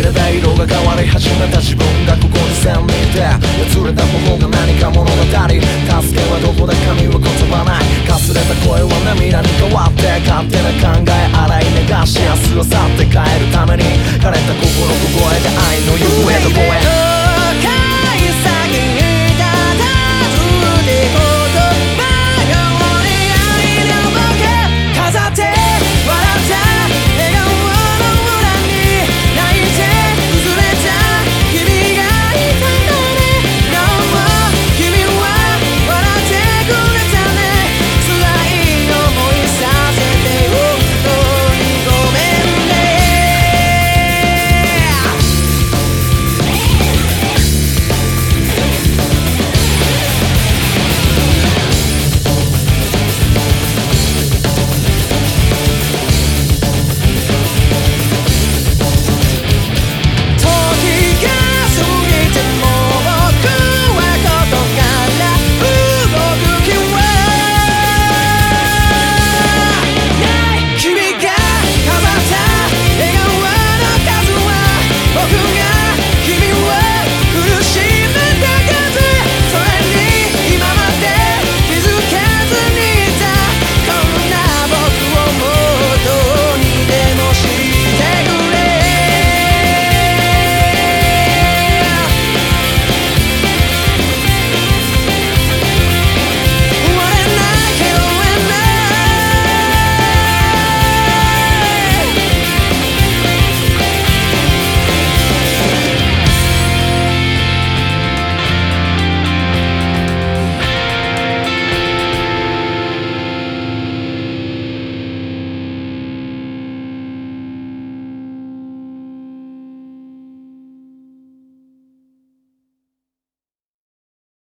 れで色が変わり始めた自分がここに線にいて、やつれた頬が何か物語。助けはどこで神は言葉ない。かすれた声は涙に変わって、勝手な考え洗い流し明日を去って帰るために枯れた心凍えて愛の行方どこへ。